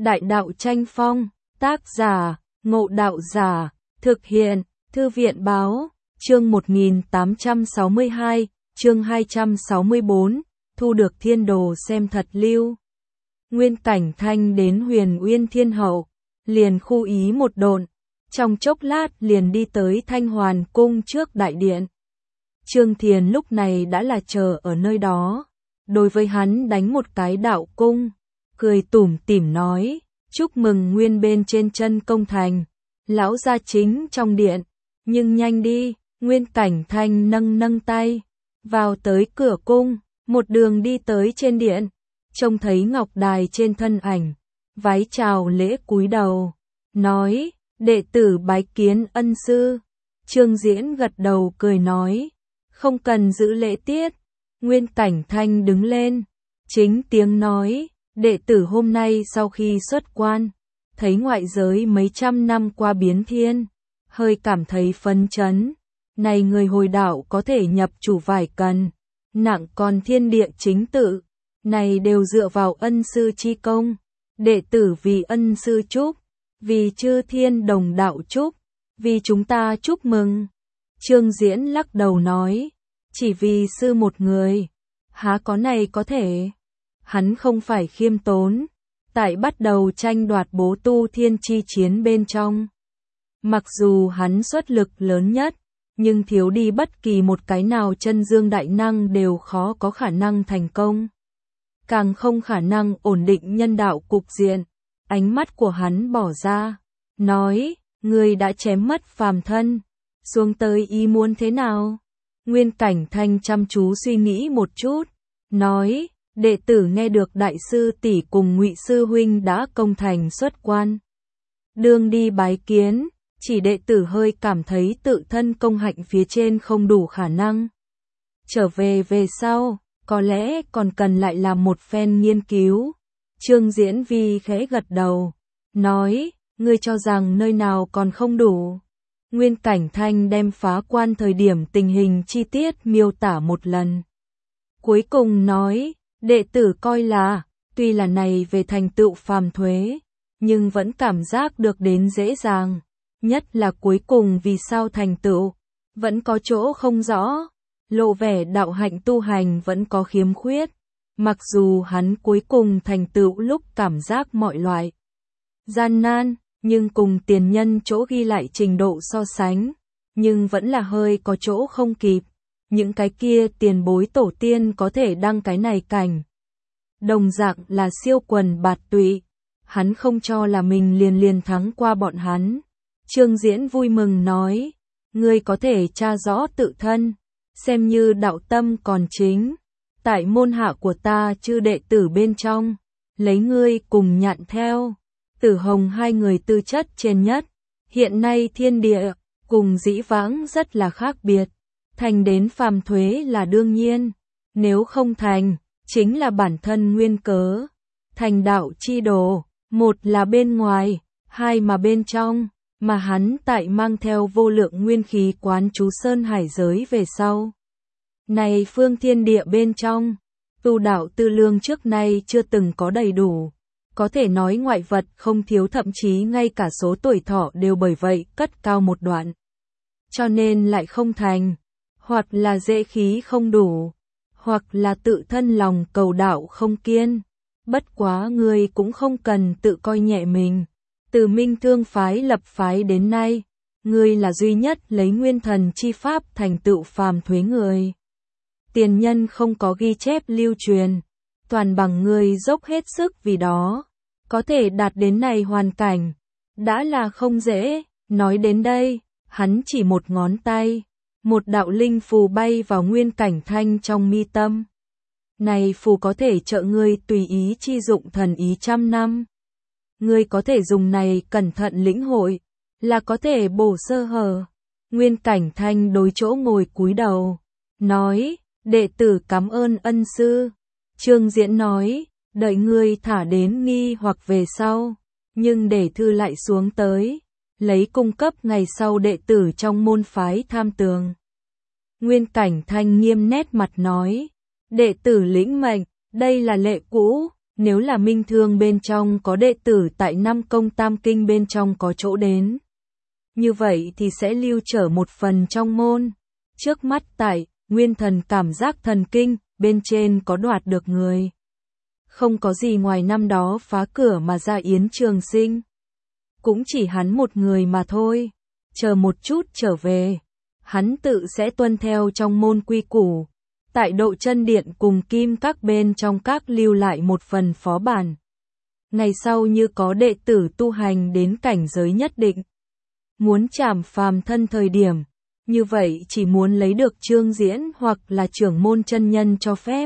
Đại đạo tranh phong, tác giả, Ngộ Đạo Giả, thực hiện, Thư viện báo, chương 1862, chương 264, thu được thiên đồ xem thật lưu. Nguyên Cảnh Thanh đến Huyền Uyên Thiên Hậu, liền khu ý một độn, trong chốc lát liền đi tới Thanh Hoàn Cung trước đại điện. Trương Thiền lúc này đã là chờ ở nơi đó, đối với hắn đánh một cái đạo cung, cười tủm tỉm nói, chúc mừng Nguyên bên trên chân công thành, lão gia chính trong điện, nhưng nhanh đi. Nguyên Cảnh Thanh nâng tay, vào tới cửa cung, một đường đi tới trên điện, trông thấy ngọc đài trên thân ảnh, vái chào lễ cúi đầu, nói, đệ tử bái kiến ân sư. Trương Diễn gật đầu cười nói, không cần giữ lễ tiết. Nguyên Cảnh Thanh đứng lên, chính tiếng nói, đệ tử hôm nay sau khi xuất quan, thấy ngoại giới mấy trăm năm qua biến thiên, hơi cảm thấy phấn chấn. Này người hồi đạo có thể nhập chủ vài cần, nặng còn thiên địa chính tự, này đều dựa vào ân sư chi công. Đệ tử vì ân sư chúc, vì chư thiên đồng đạo chúc, vì chúng ta chúc mừng. Trương Diễn lắc đầu nói, chỉ vì sư một người, há có này có thể. Hắn không phải khiêm tốn, tại bắt đầu tranh đoạt bố tu thiên chi chiến bên trong. Mặc dù hắn xuất lực lớn nhất, nhưng thiếu đi bất kỳ một cái nào chân dương đại năng đều khó có khả năng thành công. Càng không khả năng ổn định nhân đạo cục diện. Ánh mắt của hắn bỏ ra, nói, người đã chém mất phàm thân, xuống tới ý muốn thế nào? Nguyên Cảnh Thanh chăm chú suy nghĩ một chút, nói, đệ tử nghe được đại sư tỷ cùng Ngụy sư huynh đã công thành xuất quan. Đường đi bái kiến, chỉ đệ tử hơi cảm thấy tự thân công hạnh phía trên không đủ khả năng. Trở về sau, có lẽ còn cần lại làm một phen nghiên cứu. Trương Diễn Vi khẽ gật đầu, nói, ngươi cho rằng nơi nào còn không đủ. Nguyên Cảnh Thanh đem phá quan thời điểm tình hình chi tiết miêu tả một lần. Cuối cùng nói, đệ tử coi là, tuy là này về thành tựu phàm thuế, nhưng vẫn cảm giác được đến dễ dàng. Nhất là cuối cùng vì sao thành tựu, vẫn có chỗ không rõ, lộ vẻ đạo hạnh tu hành vẫn có khiếm khuyết. Mặc dù hắn cuối cùng thành tựu lúc cảm giác mọi loại gian nan, nhưng cùng tiền nhân chỗ ghi lại trình độ so sánh, nhưng vẫn là hơi có chỗ không kịp. Những cái kia tiền bối tổ tiên có thể đăng cái này cảnh, đồng dạng là siêu quần bạt tụy, hắn không cho là mình liền thắng qua bọn hắn. Trương Diễn vui mừng nói, ngươi có thể tra rõ tự thân, xem như đạo tâm còn chính. Tại môn hạ của ta chư đệ tử bên trong, lấy ngươi cùng nhạn theo. Tử Hồng hai người tư chất trên nhất, hiện nay thiên địa, cùng dĩ vãng rất là khác biệt. Thành đến phàm thuế là đương nhiên, nếu không thành, chính là bản thân nguyên cớ. Thành đạo chi đồ, một là bên ngoài, hai mà bên trong. Mà hắn tại mang theo vô lượng nguyên khí quán chú sơn hải giới về sau. Này phương thiên địa bên trong, tu đạo tư lương trước nay chưa từng có đầy đủ. Có thể nói ngoại vật không thiếu, thậm chí ngay cả số tuổi thọ đều bởi vậy cất cao một đoạn. Cho nên lại không thành, hoặc là dễ khí không đủ, hoặc là tự thân lòng cầu đạo không kiên. Bất quá người cũng không cần tự coi nhẹ mình. Từ Minh Thương phái lập phái đến nay, ngươi là duy nhất lấy nguyên thần chi pháp thành tựu phàm thuế người. Tiền nhân không có ghi chép lưu truyền, toàn bằng ngươi dốc hết sức vì đó, có thể đạt đến này hoàn cảnh, đã là không dễ. Nói đến đây, hắn chỉ một ngón tay, một đạo linh phù bay vào Nguyên Cảnh Thanh trong mi tâm. Này phù có thể trợ ngươi tùy ý chi dụng thần ý 100 năm. Ngươi có thể dùng này cẩn thận lĩnh hội, là có thể bổ sơ hở. Nguyên Cảnh Thanh đối chỗ ngồi cúi đầu, nói, đệ tử cảm ơn ân sư. Trương Diễn nói, đợi ngươi thả đến nghi hoặc về sau, nhưng để thư lại xuống tới, lấy cung cấp ngày sau đệ tử trong môn phái tham tường. Nguyên Cảnh Thanh nghiêm nét mặt nói, đệ tử lĩnh mệnh, đây là lệ cũ, Nếu là minh thương bên trong có đệ tử tại năm công tam kinh bên trong có chỗ đến. Như vậy thì sẽ lưu trở một phần trong môn. Trước mắt tại Nguyên Thần cảm giác thần kinh, bên trên có đoạt được người. Không có gì ngoài năm đó phá cửa mà ra Yến Trường Sinh. Cũng chỉ hắn một người mà thôi. Chờ một chút trở về. Hắn tự sẽ tuân theo trong môn quy củ. Tại Độ Chân Điện cùng Kim các bên trong các lưu lại một phần phó bản. Ngày sau như có đệ tử tu hành đến cảnh giới nhất định. Muốn trảm phàm thân thời điểm. Như vậy chỉ muốn lấy được Trương Diễn hoặc là trưởng môn chân nhân cho phép.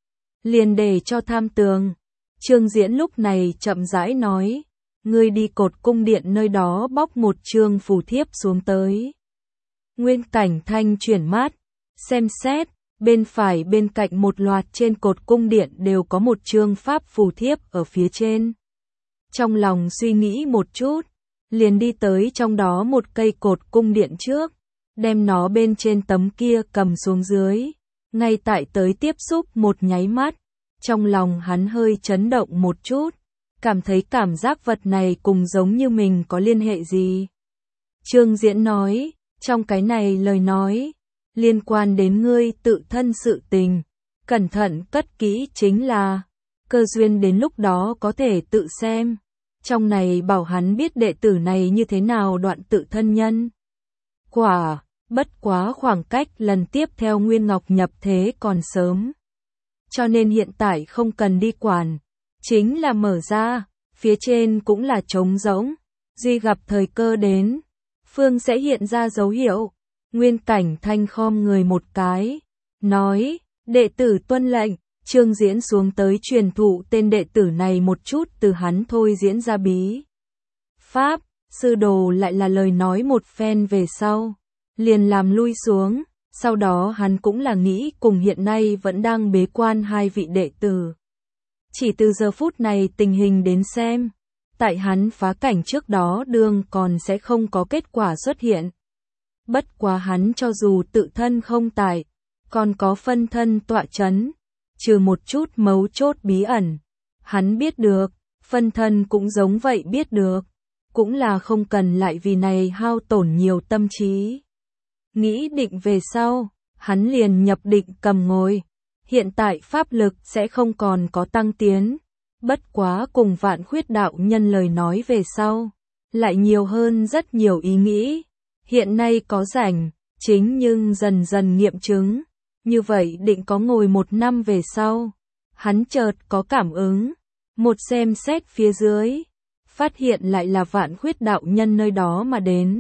Liền để cho tham tường. Trương Diễn lúc này chậm rãi nói. Ngươi đi cột cung điện nơi đó bóc một chương phù thiếp xuống tới. Nguyên Cảnh Thanh chuyển mắt. Xem xét. Bên phải bên cạnh một loạt trên cột cung điện đều có một chương pháp phù thiếp ở phía trên. Trong lòng suy nghĩ một chút. Liền đi tới trong đó một cây cột cung điện trước. Đem nó bên trên tấm kia cầm xuống dưới. Ngay tại tới tiếp xúc một nháy mắt. Trong lòng hắn hơi chấn động một chút. Cảm thấy cảm giác vật này cùng giống như mình có liên hệ gì. Trương Diễn nói. Trong cái này lời nói. Liên quan đến ngươi tự thân sự tình. Cẩn thận cất kỹ chính là. Cơ duyên đến lúc đó có thể tự xem. Trong này bảo hắn biết đệ tử này như thế nào đoạn tự thân nhân. Quả. Bất quá khoảng cách lần tiếp theo Nguyên Ngọc nhập thế còn sớm. Cho nên hiện tại không cần đi quản. Chính là mở ra. Phía trên cũng là trống rỗng. Duy gặp thời cơ đến. Phương sẽ hiện ra dấu hiệu. Nguyên Cảnh Thanh khom người một cái. Nói. Đệ tử tuân lệnh. Trương Diễn xuống tới truyền thụ tên đệ tử này một chút từ hắn thôi diễn ra bí. Pháp. Sư đồ lại là lời nói một phen về sau. Liền làm lui xuống. Sau đó hắn cũng là nghĩ cùng hiện nay vẫn đang bế quan hai vị đệ tử. Chỉ từ giờ phút này tình hình đến xem. Tại hắn phá cảnh trước đó đương còn sẽ không có kết quả xuất hiện. Bất quá hắn cho dù tự thân không tại. Còn có phân thân tọa chấn. Trừ một chút mấu chốt bí ẩn. Hắn biết được. Phân thân cũng giống vậy biết được. Cũng là không cần lại vì này hao tổn nhiều tâm trí. Nghĩ định về sau, hắn liền nhập định cầm ngồi. Hiện tại pháp lực sẽ không còn có tăng tiến. Bất quá cùng Vạn Khuyết đạo nhân lời nói về sau. Lại nhiều hơn rất nhiều ý nghĩ. Hiện nay có rảnh, chính nhưng dần dần nghiệm chứng. Như vậy định có ngồi 1 năm về sau. Hắn chợt có cảm ứng. Một xem xét phía dưới. Phát hiện lại là Vạn Khuyết đạo nhân nơi đó mà đến.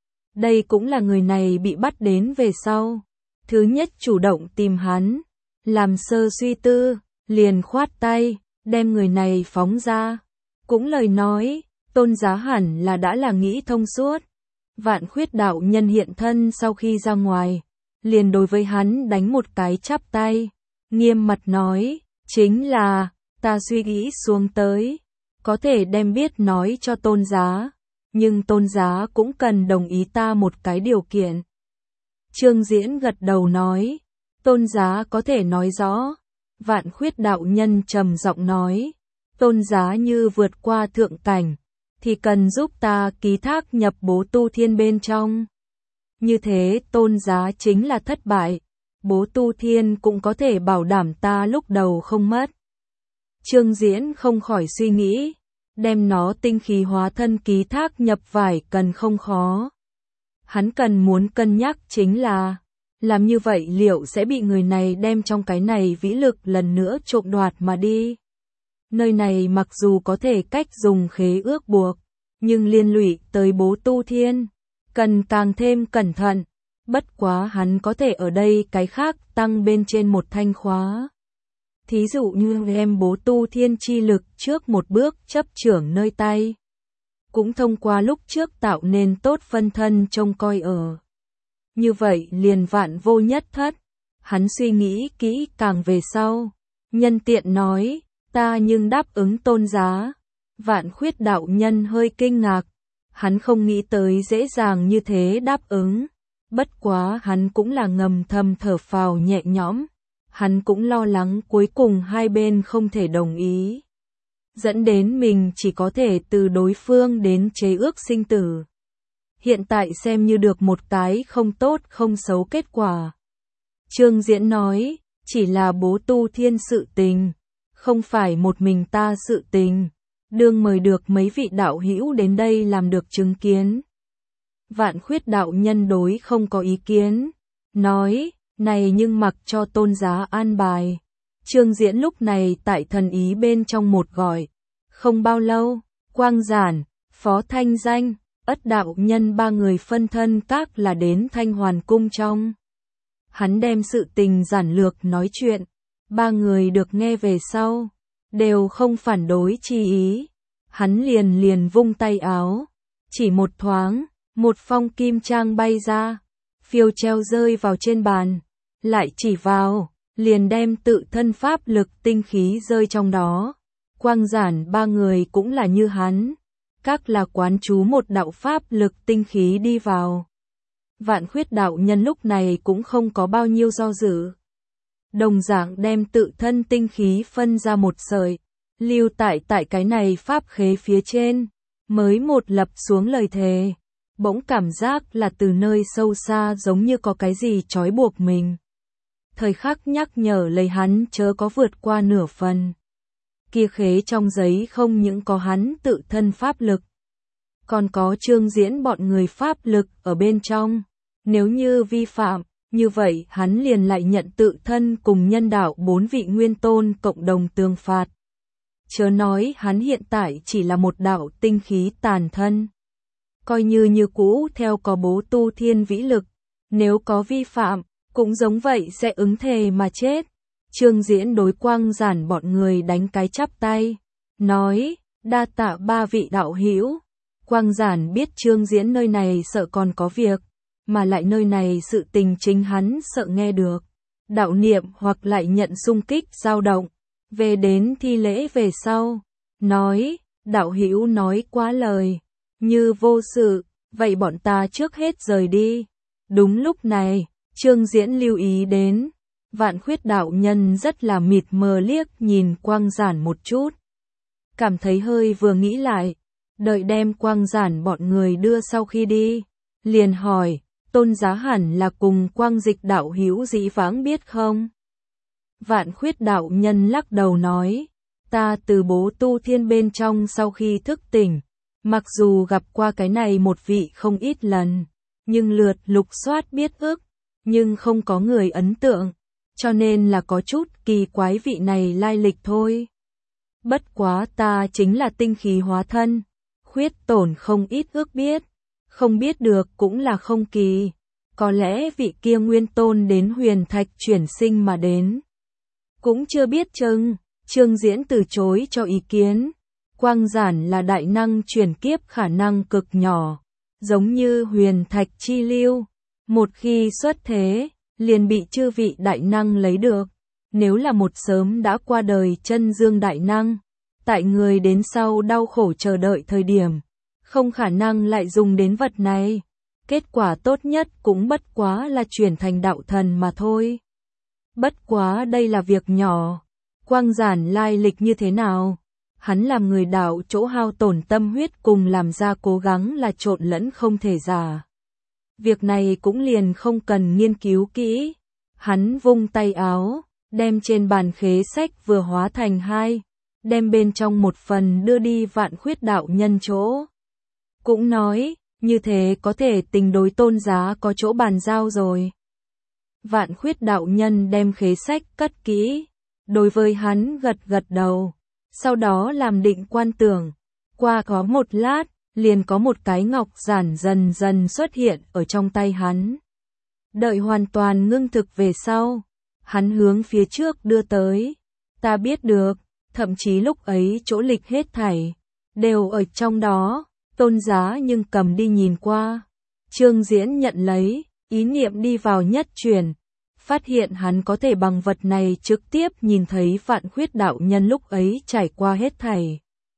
Đây cũng là người này bị bắt đến về sau. Thứ nhất chủ động tìm hắn. Làm sơ suy tư, liền khoát tay, đem người này phóng ra. Cũng lời nói, Tôn Giá hẳn là đã là nghĩ thông suốt. Vạn Khuyết đạo nhân hiện thân sau khi ra ngoài. Liền đối với hắn đánh một cái chắp tay. Nghiêm mặt nói, chính là, ta suy nghĩ xuống tới. Có thể đem biết nói cho Tôn Giá. Nhưng Tôn Giá cũng cần đồng ý ta một cái điều kiện. Trương Diễn gật đầu nói. Tôn Giá có thể nói rõ. Vạn Khuyết đạo nhân trầm giọng nói. Tôn Giá như vượt qua thượng cảnh. Thì cần giúp ta ký thác nhập Bố Tu Thiên bên trong. Như thế Tôn Giá chính là thất bại. Bố Tu Thiên cũng có thể bảo đảm ta lúc đầu không mất. Trương Diễn không khỏi suy nghĩ. Đem nó tinh khí hóa thân ký thác nhập vải cần không khó. Hắn cần muốn cân nhắc chính là. Làm như vậy liệu sẽ bị người này đem trong cái này vĩ lực lần nữa trộm đoạt mà đi. Nơi này mặc dù có thể cách dùng khế ước buộc. Nhưng liên lụy tới Bố Tu Thiên. Cần càng thêm cẩn thận. Bất quá hắn có thể ở đây cái khác tăng bên trên một thanh khóa. Thí dụ như em Bố Tu Thiên chi lực trước một bước chấp trưởng nơi tay. Cũng thông qua lúc trước tạo nên tốt phân thân trông coi ở. Như vậy liền vạn vô nhất thất. Hắn suy nghĩ kỹ càng về sau. Nhân tiện nói, ta nhưng đáp ứng Tôn Giá. Vạn Khuyết đạo nhân hơi kinh ngạc. Hắn không nghĩ tới dễ dàng như thế đáp ứng. Bất quá hắn cũng là ngầm thầm thở phào nhẹ nhõm. Hắn cũng lo lắng cuối cùng hai bên không thể đồng ý. dẫn đến mình chỉ có thể từ đối phương đến chế ước sinh tử. Hiện tại xem như được một cái không tốt không xấu kết quả. Trương Diễn nói, chỉ là bố tu thiên sự tình, không phải một mình ta sự tình, đương mời được mấy vị đạo hữu đến đây làm được chứng kiến. Vạn Khuyết đạo nhân đối không có ý kiến, nói, này nhưng mặc cho tôn giá an bài. Trương Diễn lúc này tại thần ý bên trong một gọi, không bao lâu, Quang Giản, Phó Thanh Danh, Ất đạo nhân ba người phân thân các là đến Thanh Hoàn cung trong. Hắn đem sự tình giản lược nói chuyện, ba người được nghe về sau, đều không phản đối chi ý. Hắn liền vung tay áo, chỉ một thoáng, một phong kim trang bay ra, phiêu treo rơi vào trên bàn, lại chỉ vào, liền đem tự thân pháp lực tinh khí rơi trong đó. Quang Giản ba người cũng là như hắn, các là quán chú một đạo pháp lực tinh khí đi vào. Vạn Khuyết đạo nhân lúc này cũng không có bao nhiêu do dự. Đồng dạng đem tự thân tinh khí phân ra một sợi, lưu tại cái này pháp khế phía trên, mới một lập xuống lời thề. Bỗng cảm giác là từ nơi sâu xa giống như có cái gì trói buộc mình. Thời khắc nhắc nhở lấy hắn chớ có vượt qua nửa phần. Kia khế trong giấy không những có hắn tự thân pháp lực, còn có Trương Diễn bọn người pháp lực ở bên trong. Nếu như vi phạm, như vậy hắn liền lại nhận tự thân cùng nhân đạo 4 vị nguyên tôn cộng đồng tương phạt. Chớ nói hắn hiện tại chỉ là một đạo tinh khí tàn thân. Coi như cũ theo có bố tu thiên vĩ lực, nếu có vi phạm, cũng giống vậy sẽ ứng thề mà chết. Trương Diễn đối Quang Giản bọn người đánh cái chắp tay, nói, đa tạ ba vị đạo hữu. Quang Giản biết Trương Diễn nơi này sợ còn có việc, mà lại nơi này sự tình chính hắn sợ nghe được. Đạo niệm hoặc lại nhận xung kích dao động, về đến thi lễ về sau, nói, đạo hữu nói quá lời, như vô sự, vậy bọn ta trước hết rời đi. Đúng lúc này, Trương Diễn lưu ý đến, Vạn Khuyết đạo nhân rất là mịt mờ liếc nhìn Quang Giản một chút. Cảm thấy hơi vừa nghĩ lại, đợi đem Quang Giản bọn người đưa sau khi đi, liền hỏi, tôn giá hẳn là cùng Quang Dịch đạo hữu dĩ vãng biết không? Vạn Khuyết đạo nhân lắc đầu nói, ta từ bố tu thiên bên trong sau khi thức tỉnh, mặc dù gặp qua cái này một vị không ít lần, nhưng lượt lục soát biết ức, nhưng không có người ấn tượng, cho nên là có chút kỳ quái vị này lai lịch thôi. Bất quá ta chính là tinh khí hóa thân, khuyết tổn không ít ước biết, không biết được cũng là không kỳ, có lẽ vị kia nguyên tôn đến huyền thạch chuyển sinh mà đến. Cũng chưa biết chừng, Trương Diễn từ chối cho ý kiến. Quang Giản là đại năng chuyển kiếp khả năng cực nhỏ, giống như huyền thạch chi lưu, một khi xuất thế, liền bị chư vị đại năng lấy được. Nếu là một sớm đã qua đời chân dương đại năng, tại người đến sau đau khổ chờ đợi thời điểm, không khả năng lại dùng đến vật này. Kết quả tốt nhất cũng bất quá là chuyển thành đạo thần mà thôi. Bất quá đây là việc nhỏ. Quang Giản lai lịch như thế nào? Hắn làm người đạo chỗ hao tổn tâm huyết cùng làm ra cố gắng là trộn lẫn không thể giả. Việc này cũng liền không cần nghiên cứu kỹ. Hắn vung tay áo, đem trên bàn khế sách vừa hóa thành hai, đem bên trong một phần đưa đi Vạn Khuyết đạo nhân chỗ. Cũng nói, như thế có thể tình đối tôn giá có chỗ bàn giao rồi. Vạn Khuyết đạo nhân đem khế sách cất kỹ, đối với hắn gật đầu, sau đó làm định quan tưởng. Qua có một lát, liền có một cái ngọc giản dần dần xuất hiện ở trong tay hắn. Đợi hoàn toàn ngưng thực về sau, hắn hướng phía trước đưa tới. Ta biết được, thậm chí lúc ấy chỗ lịch hết thảy, đều ở trong đó, tôn giá nhưng cầm đi nhìn qua. Trương Diễn nhận lấy, ý niệm đi vào nhất truyền, phát hiện hắn có thể bằng vật này trực tiếp nhìn thấy Vạn Khuyết đạo nhân lúc ấy trải qua hết thảy.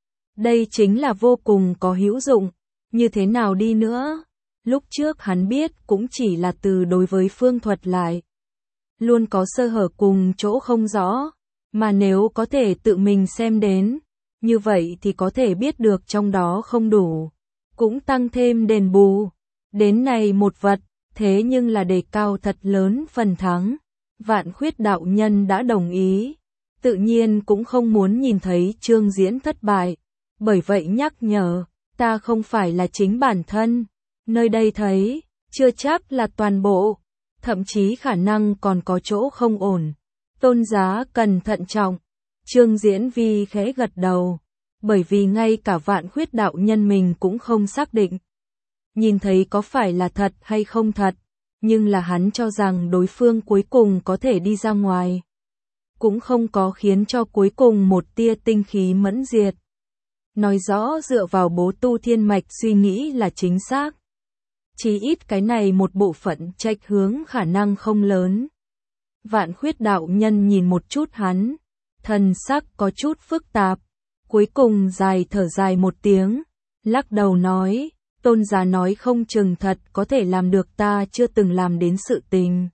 Đây chính là vô cùng có hữu dụng, như thế nào đi nữa, lúc trước hắn biết cũng chỉ là từ đối với phương thuật lại. Luôn có sơ hở cùng chỗ không rõ, mà nếu có thể tự mình xem đến, như vậy thì có thể biết được trong đó không đủ, cũng tăng thêm đền bù. Đến này một vật, thế nhưng là đề cao thật lớn phần thắng. Vạn Khuyết đạo nhân đã đồng ý, tự nhiên cũng không muốn nhìn thấy Trương Diễn thất bại, bởi vậy nhắc nhở, ta không phải là chính bản thân, nơi đây thấy, chưa chắc là toàn bộ, thậm chí khả năng còn có chỗ không ổn. Tôn giá cần thận trọng. Trương Diễn Vi khẽ gật đầu, bởi vì ngay cả Vạn Khuyết đạo nhân mình cũng không xác định. Nhìn thấy có phải là thật hay không thật, nhưng là hắn cho rằng đối phương cuối cùng có thể đi ra ngoài. Cũng không có khiến cho cuối cùng một tia tinh khí mẫn diệt. Nói rõ dựa vào bố tu thiên mạch suy nghĩ là chính xác. Chỉ ít cái này một bộ phận trạch hướng khả năng không lớn. Vạn Khuyết đạo nhân nhìn một chút hắn, thần sắc có chút phức tạp, cuối cùng thở dài một tiếng, lắc đầu nói, tôn giá nói không chừng thật có thể làm được ta chưa từng làm đến sự tình.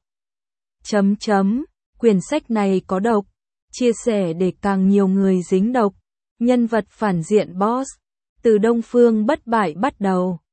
Quyển sách này có độc, chia sẻ để càng nhiều người dính độc, nhân vật phản diện boss, từ Đông Phương bất bại bắt đầu.